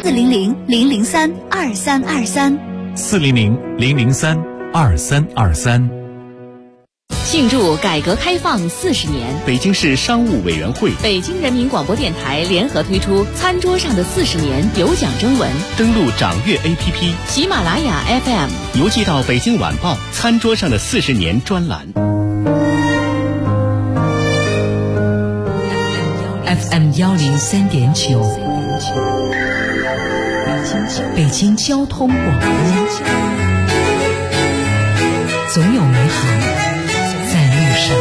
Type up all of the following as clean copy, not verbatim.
400-003-2323，400-003-2323。 庆祝改革开放40年， 北京市商务委员会、 北京人民广播电台联合推出餐桌上的40年有奖征文。 登录掌阅 APP、 喜马拉雅 FM， 邮寄到北京晚报餐桌上的40年专栏。 FM 103.9，北京交通广播，总有美好在路上。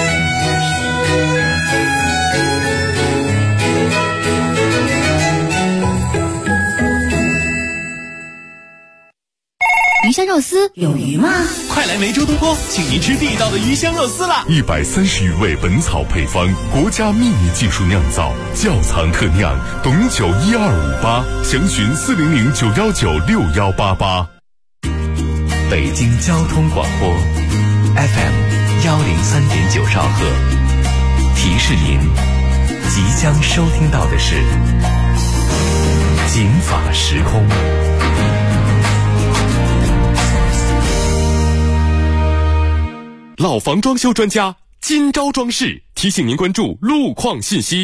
鱼香肉丝有鱼吗？ 快来梅州东坡，请您吃地道的鱼香肉丝啦 ！130余味本草配方，国家秘密技术酿造，窖藏特酿，董酒1258，详询400-919-6188。 北京交通广播 FM 103.9兆赫，提示您即将收听到的是警法时空。 老房装修专家金招装饰提醒您关注路况信息。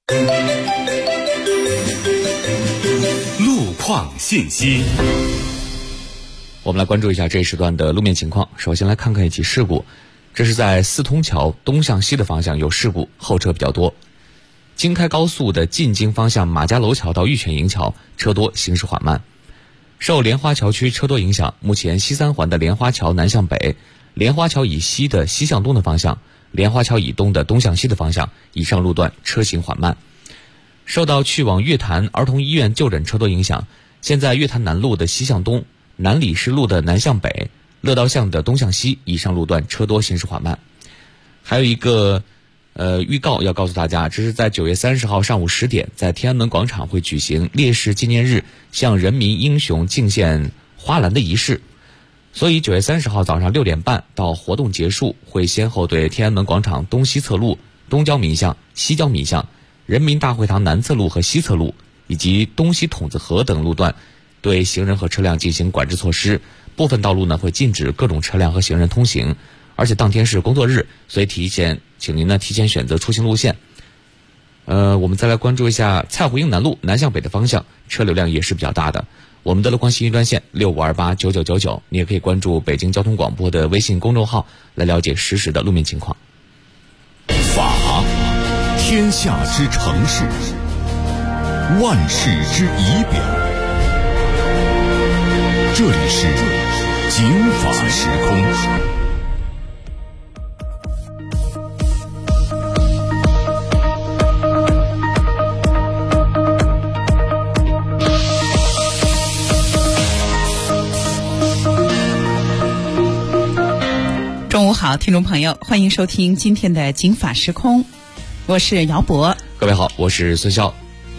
路况信息， 我们来关注一下这一时段的路面情况。首先来看看一起事故，这是在四通桥东向西的方向有事故，后车比较多。京开高速的进京方向马家楼桥到玉泉营桥车多，行驶缓慢。受莲花桥区车多影响，目前西三环的莲花桥南向北、莲花桥以西的西向东的方向、莲花桥以东的东向西的方向以上路段车行缓慢。受到去往月坛儿童医院就诊车多影响，现在月坛南路的西向东、南礼士路的南向北、乐道巷的东向西以上路段车多，行驶缓慢。还有一个预告要告诉大家，这是在9月30号上午10点，在天安门广场会举行烈士纪念日向人民英雄敬献花篮的仪式。所以9月30号早上6点半到活动结束，会先后对天安门广场东西侧路、东郊民巷、西郊民巷、人民大会堂南侧路和西侧路以及东西筒子河等路段对行人和车辆进行管制措施，部分道路呢会禁止各种车辆和行人通行，而且当天是工作日，所以请您提前选择出行路线。我们再来关注一下蔡胡营南路南向北的方向，车流量也是比较大的。我们的路况信息专线65289999，你也可以关注北京交通广播的微信公众号来了解实时的路面情况。 法，天下之常事，万事之仪表。这里是警法时空。 中午好，听众朋友，欢迎收听今天的警法时空，我是姚博。 各位好，我是孙潇。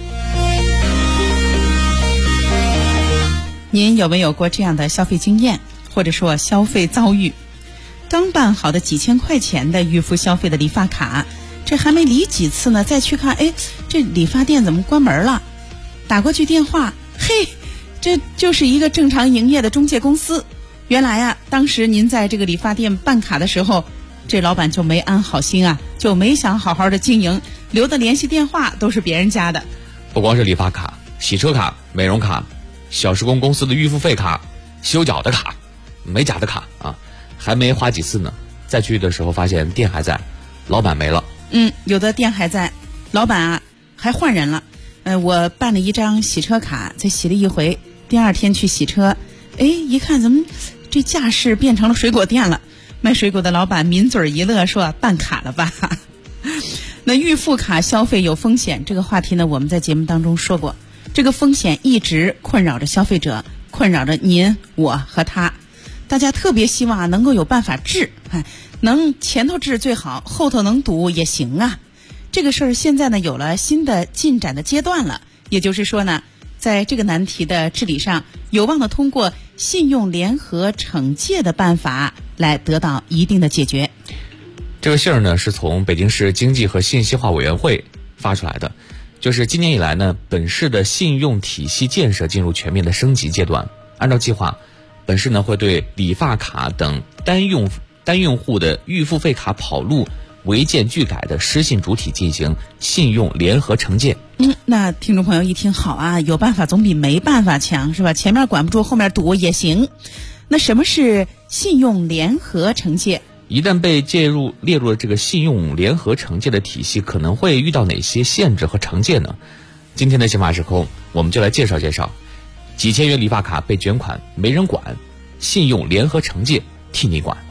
您有没有过这样的消费经验，或者说消费遭遇？刚办好的几千块钱的预付消费的理发卡，这还没理几次呢，再去看，这理发店怎么关门了？打过去电话，这就是一个正常营业的中介公司。原来当时您在这个理发店办卡的时候，这老板就没安好心就没想好好的经营，留的联系电话都是别人家的。 不光是理发卡、洗车卡、美容卡、小时工公司的预付费卡、修脚的卡、美甲的卡还没花几次呢，再去的时候发现店还在，老板没了。 有的店还在，老板还换人了。我办了一张洗车卡，才洗了一回，第二天去洗车，一看怎么这架势变成了水果店了。卖水果的老板抿嘴一乐，说办卡了吧。那预付卡消费有风险，这个话题呢我们在节目当中说过，这个风险一直困扰着消费者，困扰着您我和他。大家特别希望能够有办法治，能前头治最好，后头能堵也行啊。这个事儿现在呢有了新的进展的阶段了，也就是说呢，在这个难题的治理上，有望的通过信用联合惩戒的办法来得到一定的解决。 这个信儿呢是从北京市经济和信息化委员会发出来的， 就是今年以来呢，本市的信用体系建设进入全面的升级阶段。按照计划，本市呢会对理发卡等单用户的预付费卡跑路违建拒改的失信主体进行信用联合惩戒。 那听众朋友一听好啊，有办法总比没办法强，是吧？前面管不住，后面堵也行。那什么是信用联合惩戒？ 一旦被列入了这个信用联合惩戒的体系，可能会遇到哪些限制和惩戒呢？今天的刑法时空，我们就来介绍介绍。几千元理发卡被卷款没人管，信用联合惩戒替你管。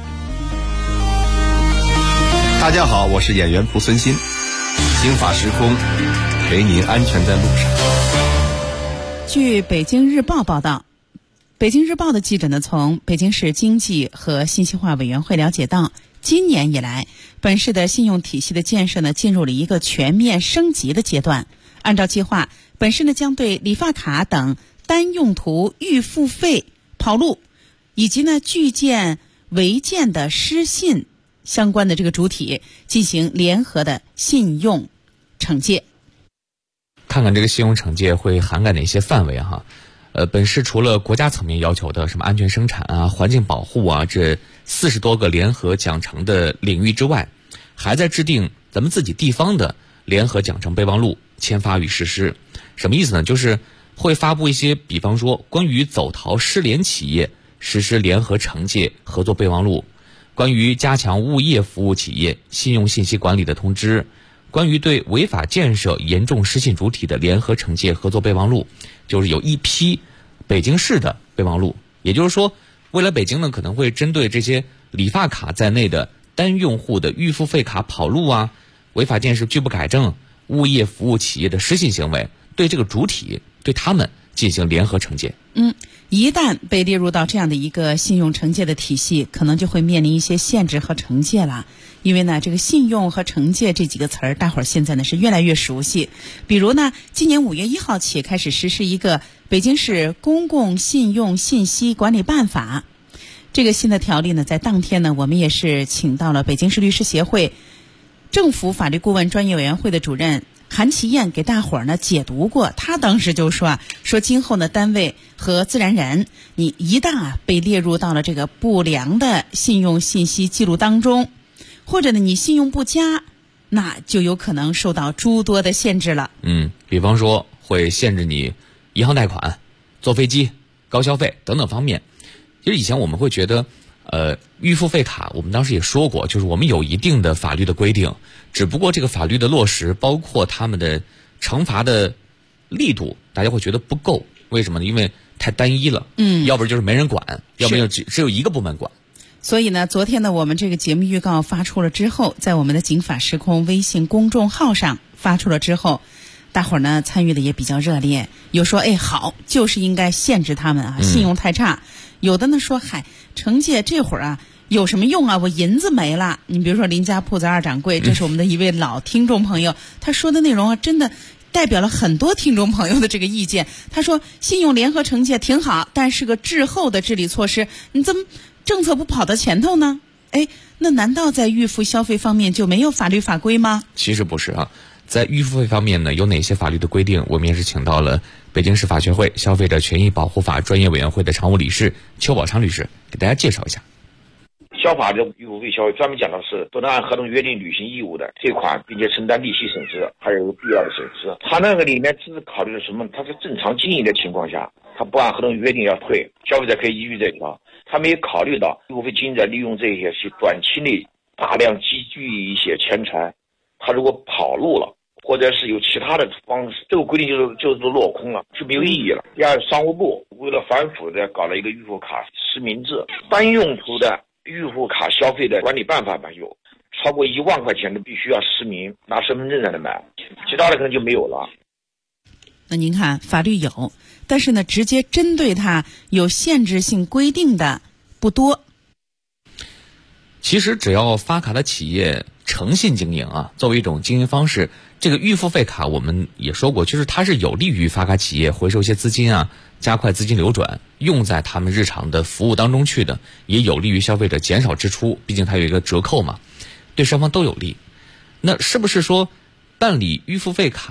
大家好，我是演员蒲存昕，刑法时空陪您安全在路上。 据北京日报报道，北京日报的记者呢，从北京市经济和信息化委员会了解到，今年以来，本市的信用体系的建设呢，进入了一个全面升级的阶段。按照计划，本市呢将对理发卡等单用途预付费跑路以及呢拒建违建的失信相关的这个主体进行联合的信用惩戒。 看看这个信用惩戒会涵盖哪些范围哈？本市除了国家层面要求的什么安全生产啊、环境保护啊这40多个联合奖惩的领域之外，还在制定咱们自己地方的联合奖惩备忘录，签发与实施。什么意思呢？就是会发布一些，比方说关于走逃失联企业实施联合惩戒合作备忘录，关于加强物业服务企业信用信息管理的通知，关于对违法建设严重失信主体的联合惩戒合作备忘录，就是有一批北京市的备忘录。也就是说，未来北京呢可能会针对这些理发卡在内的单用户的预付费卡跑路啊、违法建设拒不改正、物业服务企业的失信行为，对这个主体对他们进行联合惩戒。 一旦被列入到这样的一个信用惩戒的体系，可能就会面临一些限制和惩戒了。因为呢，这个信用和惩戒这几个词儿，大伙儿现在呢是越来越熟悉。比如呢，今年5月1号起开始实施一个北京市公共信用信息管理办法。这个新的条例呢，在当天呢，我们也是请到了北京市律师协会政府法律顾问专业委员会的主任韩其燕给大伙儿呢解读过。他当时就说今后呢，单位和自然人，你一旦被列入到了这个不良的信用信息记录当中，或者呢你信用不佳，那就有可能受到诸多的限制了。 比方说会限制你银行贷款、坐飞机、高消费等等方面。其实以前我们会觉得预付费卡，我们当时也说过，就是我们有一定的法律的规定，只不过这个法律的落实，包括他们的惩罚的力度，大家会觉得不够。为什么呢？因为太单一了。要不然就是没人管，要不然就只有一个部门管。 所以呢，昨天呢，我们这个节目预告发出了之后，在我们的警法时空微信公众号上发出了之后，大伙儿呢参与的也比较热烈，有说好，就是应该限制他们啊，信用太差。有的呢说惩戒这会儿有什么用啊？我银子没了。你比如说林家铺子二掌柜，这是我们的一位老听众朋友，他说的内容真的代表了很多听众朋友的这个意见。他说信用联合惩戒挺好，但是个滞后的治理措施，你怎么政策不跑到前头呢？那难道在预付消费方面就没有法律法规吗？ 其实不是在预付费方面呢，有哪些法律的规定？我们也是请到了北京市法学会消费者权益保护法专业委员会的常务理事邱宝昌律师给大家介绍一下。 消法的预付费消费专门讲的是不能按合同约定履行义务的退款，并且承担利息损失，还有必要的损失。他那个里面只是考虑了什么？他是正常经营的情况下，他不按合同约定要退，消费者可以依据这条。他没有考虑到预付费经营者利用这些是短期内大量积聚一些钱财，他如果跑路了，或者是有其他的方式，这个规定就是落空了，就没有意义了。第二，商务部为了反腐的搞了一个预付卡实名制，单用途的预付卡消费的管理办法有超过1万块钱的必须要实名，拿身份证才能买，其他的可能就没有了。 那您看法律有，但是呢直接针对它有限制性规定的不多。 其实只要发卡的企业诚信经营作为一种经营方式，这个预付费卡我们也说过，就是它是有利于发卡企业回收一些资金加快资金流转，用在他们日常的服务当中去的，也有利于消费者减少支出，毕竟它有一个折扣嘛，对双方都有利。那是不是说办理预付费卡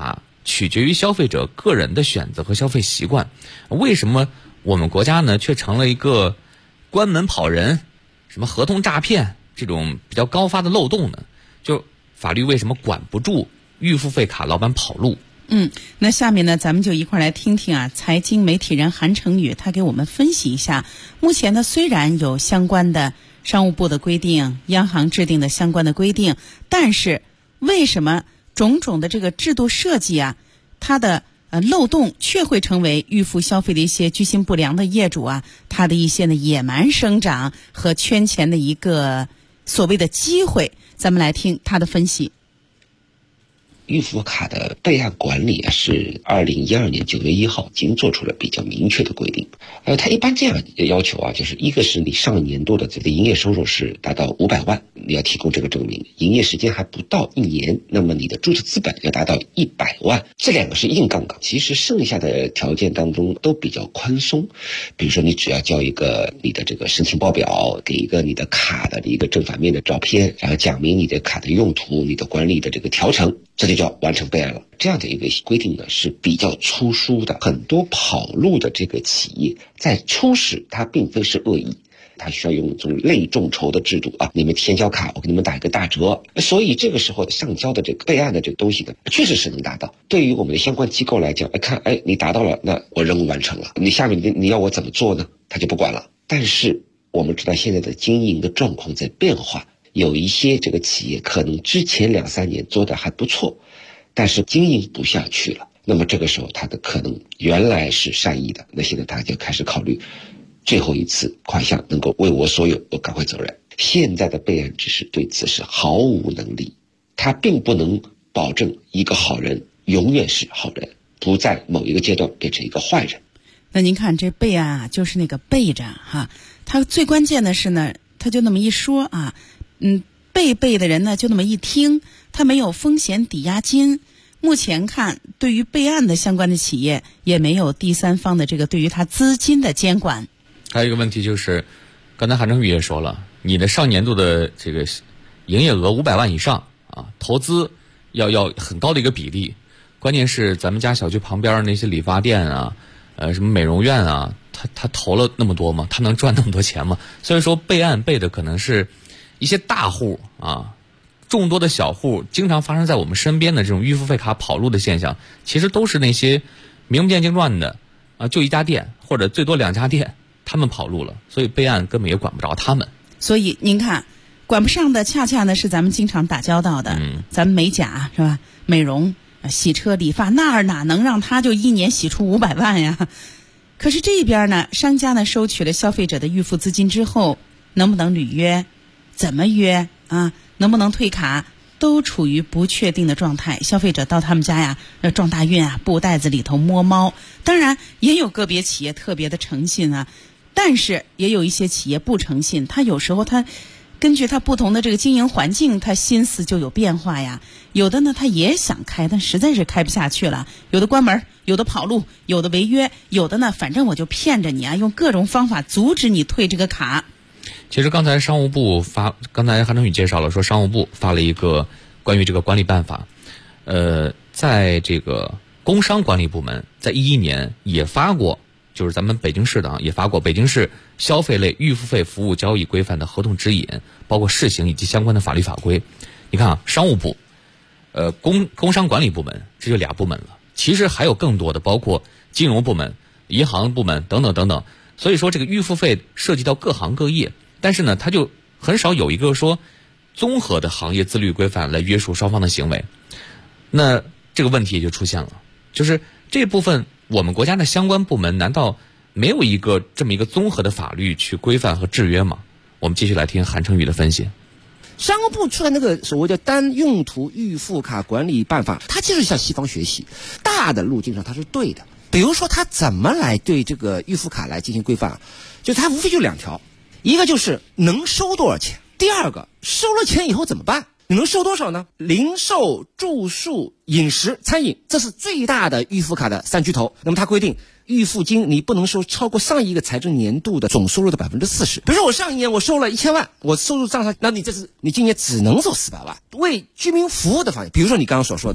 取决于消费者个人的选择和消费习惯。为什么我们国家呢却成了一个关门跑人、什么合同诈骗这种比较高发的漏洞呢？就法律为什么管不住预付费卡老板跑路？ 那下面呢，咱们就一块来听听啊，财经媒体人韩成宇他给我们分析一下。目前呢，虽然有相关的商务部的规定，央行制定的相关的规定，但是为什么种种的这个制度设计啊，它的漏洞却会成为预付消费的一些居心不良的业主啊，他的一些呢野蛮生长和圈钱的一个所谓的机会？咱们来听他的分析。 预付卡的备案管理是2012年9月1号已经做出了比较明确的规定。它一般这样要求啊，就是一个是你上年度的这个营业收入是达到500万，你要提供这个证明；营业时间还不到1年，那么你的注册资本要达到100万。这两个是硬杠杠，其实剩下的条件当中都比较宽松。比如说你只要交一个你的这个申请报表，给一个你的卡的一个正反面的照片，然后讲明你的卡的用途、你的管理的这个调成，这就叫完成备案了。这样的一个规定呢是比较粗疏的，很多跑路的这个企业在初始它并非是恶意，它需要用这种类众筹的制度啊，你们先交卡，我给你们打一个大折，所以这个时候上交的这个备案的这个东西呢，确实是能达到。对于我们的相关机构来讲，看，你达到了，那我任务完成了，你下面你要我怎么做呢？他就不管了。但是我们知道现在的经营的状况在变化，有一些这个企业可能之前2-3年做的还不错，但是经营不下去了，那么这个时候他的可能原来是善意的，那现在他就开始考虑最后一次款项能够为我所有，我赶快责任。现在的备案指示对此是毫无能力，它并不能保证一个好人永远是好人，不在某一个阶段变成一个坏人。 那您看这备案啊，就是那个备着哈，它最关键的是呢，他就那么一说啊，备的人呢就那么一听，他没有风险抵押金。目前看，对于备案的相关的企业也没有第三方的这个对于他资金的监管。 还有一个问题就是，刚才韩成宇也说了，你的上年度的这个营业额500万以上啊，投资要很高的一个比例。关键是咱们家小区旁边那些理发店啊，什么美容院啊，他投了那么多吗？他能赚那么多钱吗？所以说备案备的可能是一些大户啊，众多的小户经常发生在我们身边的这种预付费卡跑路的现象，其实都是那些名不见经传的啊，就一家店或者最多2家店，他们跑路了，所以备案根本也管不着他们。 所以您看，管不上的恰恰呢是咱们经常打交道的，咱们美甲是吧？美容、洗车、理发，哪能让他就1年洗出500万呀？可是这边呢，商家呢收取了消费者的预付资金之后，能不能履约？怎么约啊？能不能退卡？都处于不确定的状态。消费者到他们家呀，撞大运啊，布袋子里头摸猫。当然，也有个别企业特别的诚信啊，但是也有一些企业不诚信。他有时候他根据他不同的这个经营环境，他心思就有变化呀。有的呢，他也想开，但实在是开不下去了。有的关门，有的跑路，有的违约，有的呢，反正我就骗着你啊，用各种方法阻止你退这个卡。 其实刚才商务部刚才韩成宇介绍了，说商务部发了一个关于这个管理办法，在这个工商管理部门在2011年也发过，就是咱们北京市的也发过《北京市消费类预付费服务交易规范的合同指引》，包括试行以及相关的法律法规。你看啊，商务部、工商管理部门，这就2部门了。其实还有更多的，包括金融部门、银行部门等等等等。所以说这个预付费涉及到各行各业，但是呢，它就很少有一个说综合的行业自律规范来约束双方的行为。那这个问题也就出现了，就是这部分我们国家的相关部门难道没有这么一个综合的法律去规范和制约吗？我们继续来听韩成宇的分析。 商务部出来那个所谓的单用途预付卡管理办法，它就是向西方学习，大的路径上它是对的。比如说它怎么来对这个预付卡来进行规范，就它无非就2条，一个就是能收多少钱，第二个收了钱以后怎么办？你能收多少呢？零售、住宿、饮食、餐饮，这是最大的预付卡的3巨头。那么它规定预付金你不能收超过上一个财政年度的总收入的40%。比如说我上一年我收了1000万，我收入账上，那你今年只能收400万。为居民服务的方面，比如说你刚刚所说的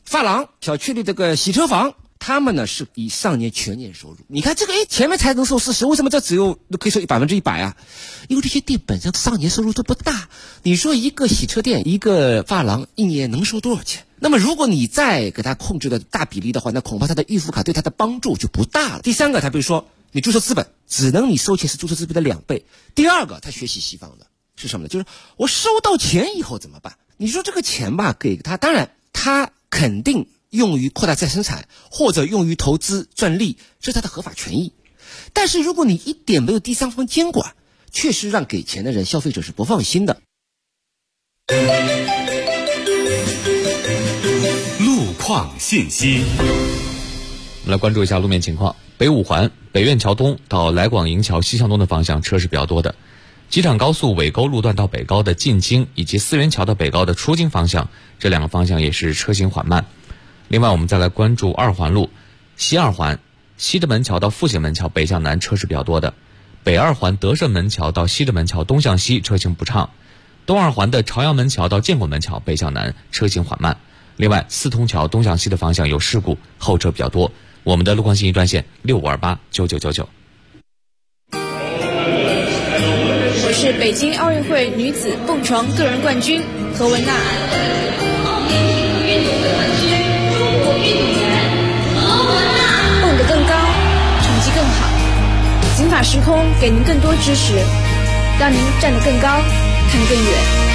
发廊、小区里这个洗车房，他们呢是以上年全年收入。你看这个，前面才能收40%，为什么这只有可以收100%啊？因为这些店本身上年收入都不大。你说一个洗车店、一个发廊一年能收多少钱？那么如果你再给他控制的大比例的话，那恐怕他的预付卡对他的帮助就不大了。第三个，他比如说你注册资本，只能你收钱是注册资本的2倍。第二个，他学习西方的是什么呢？就是我收到钱以后怎么办？你说这个钱吧，给他，当然他肯定用于扩大再生产或者用于投资赚利，这是他的合法权益。但是如果你一点没有第三方监管，确实让给钱的人消费者是不放心的。 路况信息， 我们来关注一下路面情况。北五环北苑桥东到来广营桥西向东的方向车是比较多的，机场高速尾沟路段到北高的进京以及四元桥到北高的出京方向，这2个方向也是车行缓慢。另外我们再来关注2环路西2环西直门桥到复兴门桥北向南车是比较多的，北2环德胜门桥到西直门桥东向西车行不畅，东2环的朝阳门桥到建国门桥北向南车行缓慢。另外四通桥东向西的方向有事故，后车比较多。我们的路况信息专线65289999。 我是北京奥运会女子蹦床个人冠军何文娜。蹦得更高，成绩更好。警法时空给您更多支持，让您站得更高，看得更远。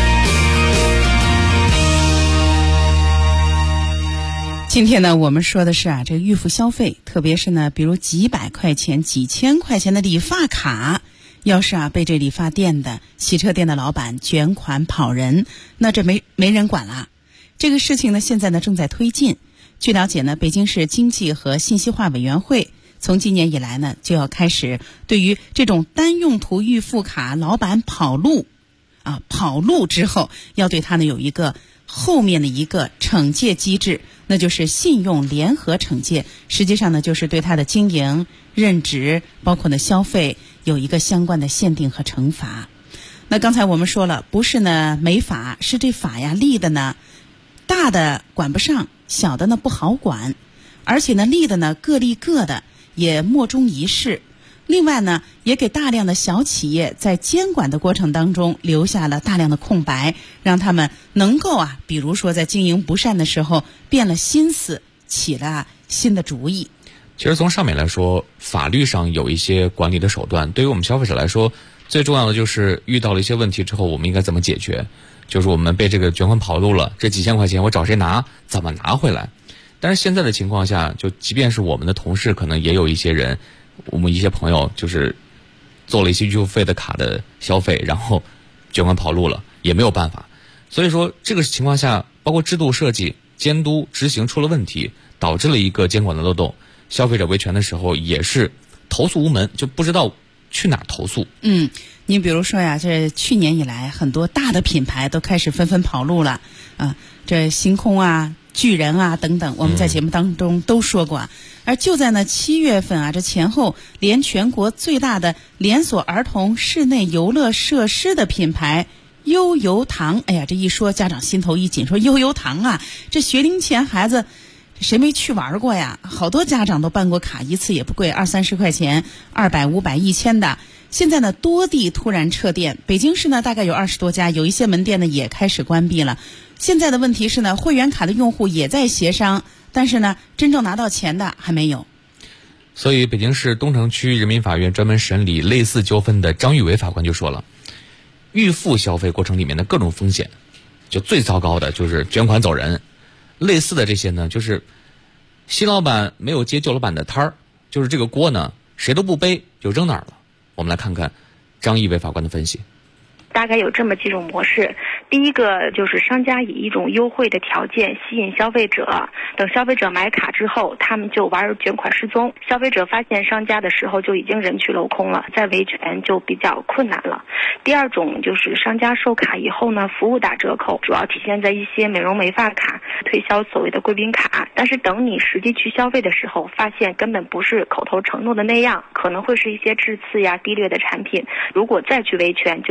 今天呢，我们说的是这个预付消费，特别是呢，比如几百块钱、几千块钱的理发卡，要是被这理发店的、洗车店的老板卷款跑人，那这没人管了。这个事情呢，现在呢正在推进。据了解呢，北京市经济和信息化委员会从今年以来呢，就要开始对于这种单用途预付卡老板跑路之后，要对他呢有一个后面的一个惩戒机制，那就是信用联合惩戒。实际上呢，就是对他的经营、任职，包括呢消费，有一个相关的限定和惩罚。那刚才我们说了，不是呢没法，是这法呀立的呢，大的管不上，小的呢不好管，而且呢立的呢各立各的，也莫衷一是。另外呢，也给大量的小企业在监管的过程当中留下了大量的空白，让他们能够比如说在经营不善的时候变了心思，起了新的主意。 其实从上面来说，法律上有一些管理的手段，对于我们消费者来说，最重要的就是遇到了一些问题之后，我们应该怎么解决？就是我们被这个卷款跑路了，这几千块钱我找谁拿？怎么拿回来？但是现在的情况下，就即便是我们的同事，可能也有一些人，我们一些朋友就是做了一些预付费的卡的消费，然后卷款跑路了，也没有办法。所以说这个情况下，包括制度设计、监督、执行出了问题，导致了一个监管的漏洞，消费者维权的时候也是投诉无门，就不知道去哪儿投诉。 你比如说呀，这去年以来很多大的品牌都开始纷纷跑路了这星空巨人等等，我们在节目当中都说过而就在呢7月份这前后，连全国最大的连锁儿童室内游乐设施的品牌悠游堂，哎呀，这一说家长心头一紧，说悠游堂这学龄前孩子谁没去玩过呀？好多家长都办过卡，一次也不贵，20-30块钱，200、500、1000的。现在呢，多地突然撤店，北京市呢大概有20多家，有一些门店呢也开始关闭了。现在的问题是呢，会员卡的用户也在协商，但是呢，真正拿到钱的还没有。 所以，北京市东城区人民法院专门审理类似纠纷的张玉伟法官就说了，预付消费过程里面的各种风险，就最糟糕的就是卷款走人。类似的这些呢，就是新老板没有接旧老板的摊儿，就是这个锅呢，谁都不背，就扔哪儿了。我们来看看张一伟法官的分析。 大概有这么几种模式。第一个就是商家以一种优惠的条件吸引消费者，等消费者买卡之后，他们就玩卷款失踪。消费者发现商家的时候就已经人去楼空了，再维权就比较困难了。第二种就是商家售卡以后呢，服务打折扣，主要体现在一些美容美发卡推销所谓的贵宾卡，但是等你实际去消费的时候，发现根本不是口头承诺的那样，可能会是一些质次低劣的产品。如果再去维权，就陷入一种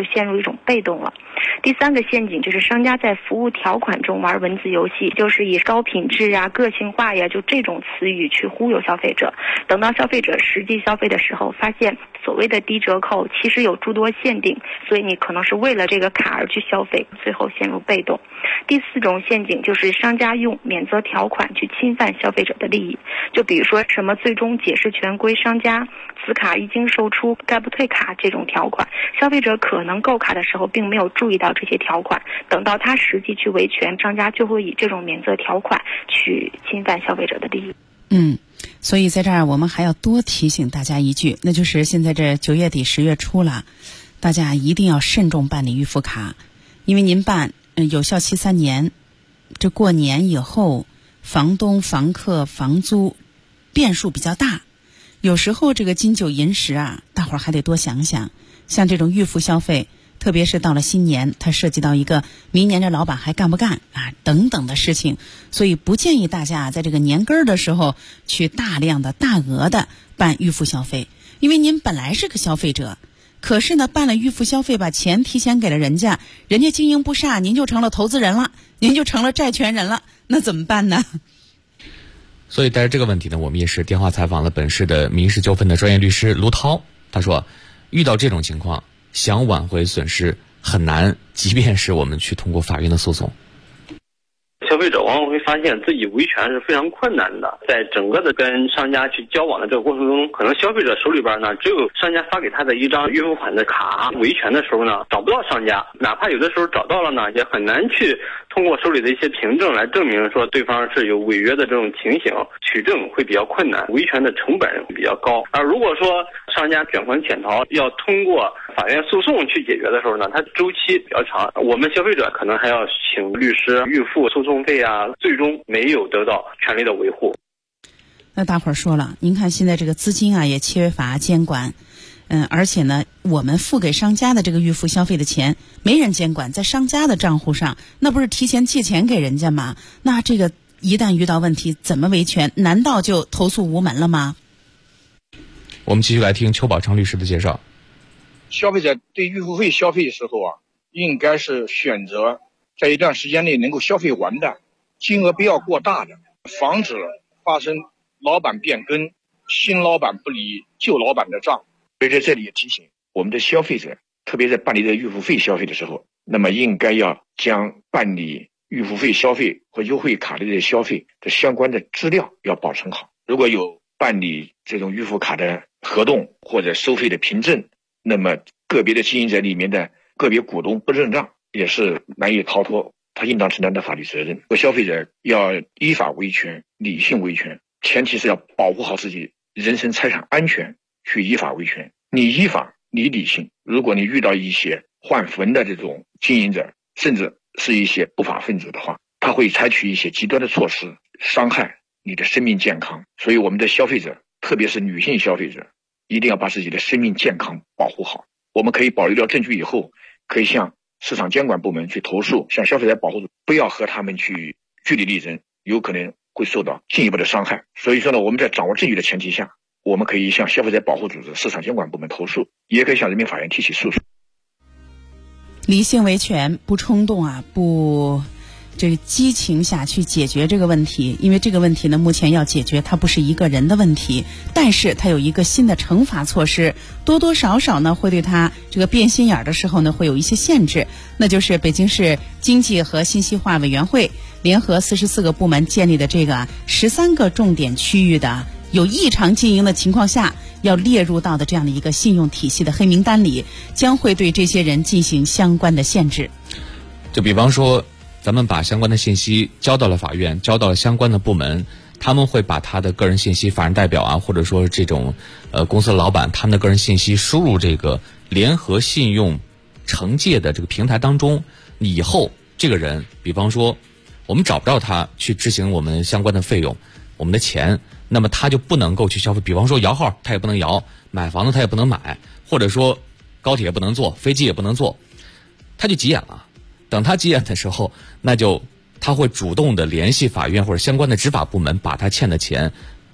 种被动了。第3个陷阱就是商家在服务条款中玩文字游戏，就是以高品质啊、个性化呀，就这种词语去忽悠消费者。等到消费者实际消费的时候，发现所谓的低折扣其实有诸多限定，所以你可能是为了这个卡而去消费，最后陷入被动。第4种陷阱就是商家用免责条款去侵犯消费者的利益，就比如说什么最终解释权归商家，此卡一经售出概不退卡这种条款，消费者可能购卡的时候并没有注意到这些条款，等到他实际去维权，商家就会以这种免责条款去侵犯消费者的利益。 所以在这儿我们还要多提醒大家一句，那就是现在这9月底10月初了，大家一定要慎重办理预付卡，因为您办有效期3年，这过年以后房东、房客、房租变数比较大，有时候这个金9银10啊，大伙儿还得多想想。像这种预付消费，特别是到了新年，它涉及到一个明年这老板还干不干啊等等的事情，所以不建议大家在这个年根儿的时候去大量的大额的办预付消费，因为您本来是个消费者，可是呢办了预付消费，把钱提前给了人家经营不善，您就成了投资人了，您就成了债权人了，那怎么办呢？ 所以带着这个问题呢，我们也是电话采访了本市的民事纠纷的专业律师卢涛。他说，遇到这种情况，想挽回损失很难，即便是我们去通过法院的诉讼。 消费者往往会发现自己维权是非常困难的，在整个的跟商家去交往的这个过程中，可能消费者手里边呢只有商家发给他的一张预付款的卡，维权的时候呢找不到商家，哪怕有的时候找到了呢，也很难去通过手里的一些凭证来证明说对方是有违约的这种情形，取证会比较困难，维权的成本会比较高。而如果说商家卷款潜逃要通过法院诉讼去解决的时候呢，它周期比较长，我们消费者可能还要请律师预付诉讼费啊，最终没有得到权利的维护。 那大伙儿说了，您看现在这个资金啊也缺乏监管，而且呢我们付给商家的这个预付消费的钱没人监管，在商家的账户上，那不是提前借钱给人家吗？那这个一旦遇到问题怎么维权？难道就投诉无门了吗？ 我们继续来听邱宝昌律师的介绍。 消费者对预付费消费的时候啊，应该是选择在一段时间内能够消费完的，金额不要过大的，防止发生老板变更，新老板不理旧老板的账。所以在这里也提醒我们的消费者，特别在办理这预付费消费的时候，那么应该要将办理预付费消费和优惠卡的这些消费的相关的资料要保存好。如果有办理这种预付卡的合同或者收费的凭证，那么个别的经营者里面的个别股东不认账，也是难以逃脱他应当承担的法律责任。消费者要依法维权，理性维权，前提是要保护好自己人身财产安全，去依法维权。你依法，你理性。如果你遇到一些换坟的这种经营者，甚至是一些不法分子的话，他会采取一些极端的措施，伤害你的生命健康。所以我们的消费者，特别是女性消费者，一定要把自己的生命健康保护好。我们可以保留掉证据以后，可以向市场监管部门去投诉，向消费者保护组，不要和他们去据理力争，有可能会受到进一步的伤害。所以说呢，我们在掌握证据的前提下，我们可以向消费者保护组织、市场监管部门投诉，也可以向人民法院提起诉讼。 理性维权，不冲动啊，不这个激情下去解决这个问题，因为这个问题呢，目前要解决它不是一个人的问题，但是它有一个新的惩罚措施，多多少少呢会对它这个变心眼的时候呢会有一些限制，那就是北京市经济和信息化委员会联合44个部门建立的这个13个重点区域的有异常经营的情况下要列入到的这样的一个信用体系的黑名单里，将会对这些人进行相关的限制。 就比方说咱们把相关的信息交到了法院，交到了相关的部门，他们会把他的个人信息，法人代表啊，或者说这种公司的老板，他们的个人信息输入这个联合信用惩戒的这个平台当中，以后这个人，比方说我们找不到他去执行我们相关的费用，我们的钱，那么他就不能够去消费，比方说摇号他也不能摇，买房子他也不能买，或者说高铁也不能坐，飞机也不能坐，他就急眼了。等他急眼的时候，那就他会主动的联系法院或者相关的执法部门，把他欠的钱给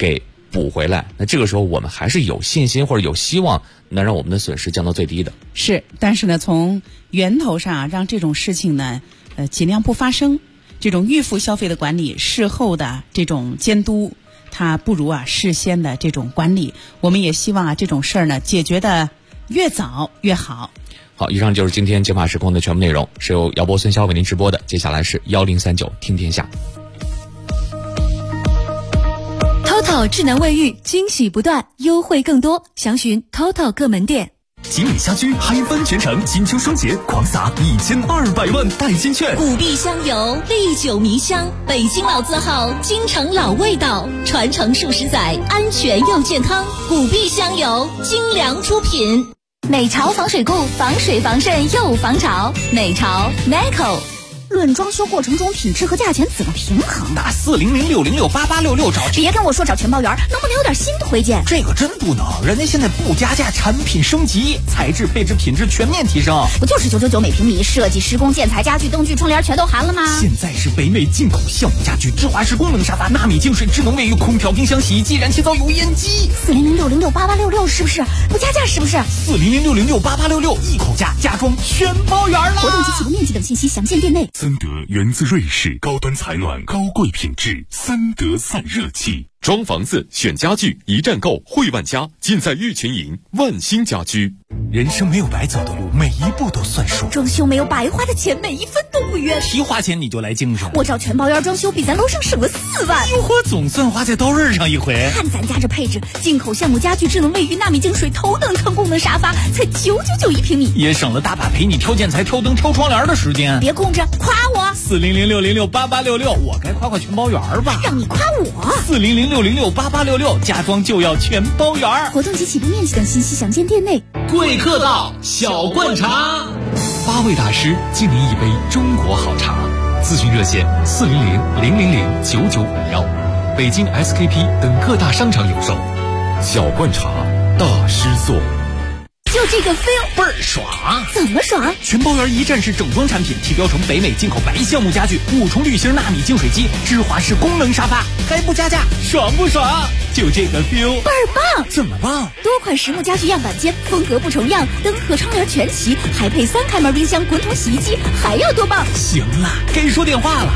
补回来，那这个时候我们还是有信心或者有希望能让我们的损失降到最低的。 是，但是呢，从源头上让这种事情呢，尽量不发生。这种预付消费的管理，事后的这种监督，它不如事先的这种管理。我们也希望这种事儿呢解决的越早越好。 好，以上就是今天解码时空的全部内容，是由姚波、孙潇为您直播的。接下来是1039听天下。 TOTO 智能卫浴，惊喜不断，优惠更多，详询 TOTO 各门店。 吉米家居嗨翻全城，金秋双节狂撒1200万代金券。 古碧香油，历久弥香，北京老字号，京城老味道，传承数十载，安全又健康。古碧香油，精良出品。美潮防水固，防水防渗又防潮。美潮 Neco。 论装修过程中品质和价钱怎么平衡？ 打40066688866找。 别跟我说找全包圆，能不能有点新推荐？ 这个真不能，人家现在不加价，产品升级，材质、配置、品质全面提升。 不就是999每平米，设计、施工、建材、家具、灯具、窗帘全都含了吗？ 现在是北美进口橡木家具、智华式功能沙发、纳米净水、智能卫浴、空调、冰箱、洗衣机、燃气灶、油烟机。 40066688866是不是？不加价是不是 ？40066688866一口价，家装全包圆了。 活动及起步面积等信息详见店内。 森德源自瑞士，高端采暖，高贵品质，森德散热器。 装房子选家具，一站购汇万家，尽在玉群营万兴家居。 人生没有白走的路，每一步都算数。 装修没有白花的钱，每一分都不冤。 提花钱你就来精神， 我找全包圆装修，比咱楼上省了4万。 哟呵，总算花在刀刃上一回。 看咱家这配置，进口橡木家具、智能卫浴、纳米净水、头等舱功能沙发，才999一平米， 也省了大把陪你挑建材、挑灯、挑窗帘的时间。 别空着，夸我。 40066688866，我该夸夸全包圆吧？ 让你夸我。 40066688866，家装就要全包圆。 活动及起步面积等信息详见店内。 贵客到，小罐茶，8位大师敬您一杯中国好茶。咨询热线40000009951，北京 SKP 等各大商场有售。 小罐茶，大师做。 就这个 feel 倍儿爽！ 怎么爽？ 全包圆一站式整装产品，提标成北美进口白橡木家具，5重滤芯纳米净水机，智华式功能沙发，还不加价，爽不爽？就这个 feel 倍儿棒！ 怎么棒？ 多款实木家具样板间，风格不重样，灯和窗帘全齐，还配3开门冰箱、滚筒洗衣机，还要多棒？ 行了，该说电话了。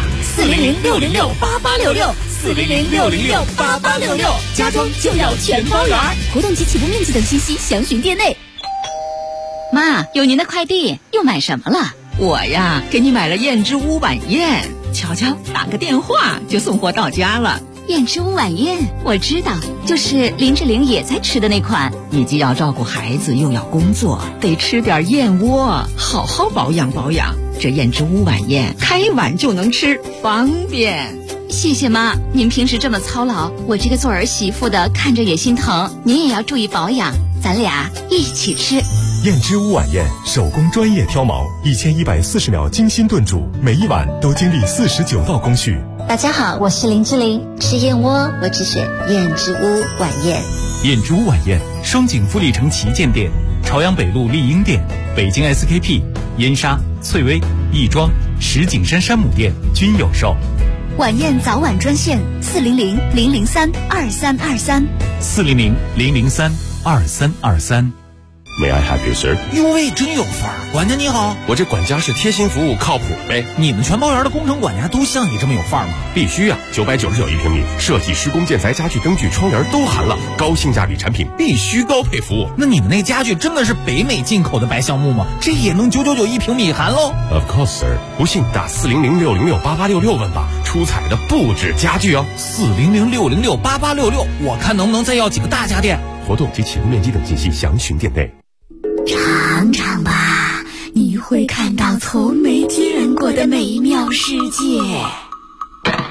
40066688866，40066688866，家装就要全包圆。活动及起步面积等信息详询店内。 妈，有您的快递，又买什么了？ 我呀，给你买了燕之屋晚宴，瞧瞧，打个电话就送货到家了。 燕之屋晚宴，我知道，就是林志玲也在吃的那款。 你既要照顾孩子，又要工作，得吃点燕窝，好好保养保养。这燕之屋晚宴，开碗就能吃，方便。 谢谢妈，您平时这么操劳，我这个做儿媳妇的看着也心疼。您也要注意保养，咱俩一起吃。 燕之屋晚宴，手工专业挑毛，1140秒精心炖煮，每一碗都经历49道工序。 大家好，我是林志玲，吃燕窝我只选燕之屋晚宴。 燕之屋晚宴，双井富力城旗舰店、朝阳北路丽婴店、北京 SKP、燕莎、翠微、亦庄、石景山山姆店均有售。 晚宴早晚专线40000032323。 40000032323。 May I help you, sir？ 哟喂，真有范儿！管家你好， 我这管家是贴心服务，靠谱呗。 你们全包圆的工程管家都像你这么有范儿吗？ 必须啊！999一平米，设计、施工、建材、家具、灯具、窗帘都含了，高性价比产品，必须高配服务。 那你们那家具真的是北美进口的白橡木吗？这也能999一平米含喽 ？Of course, sir。不信打40066688866问吧，出彩的不止家具哦。 40066688866，我看能不能再要几个大家电。 活动及起步面积等信息详询店内。 尝尝吧，你会看到从没见过的美妙世界。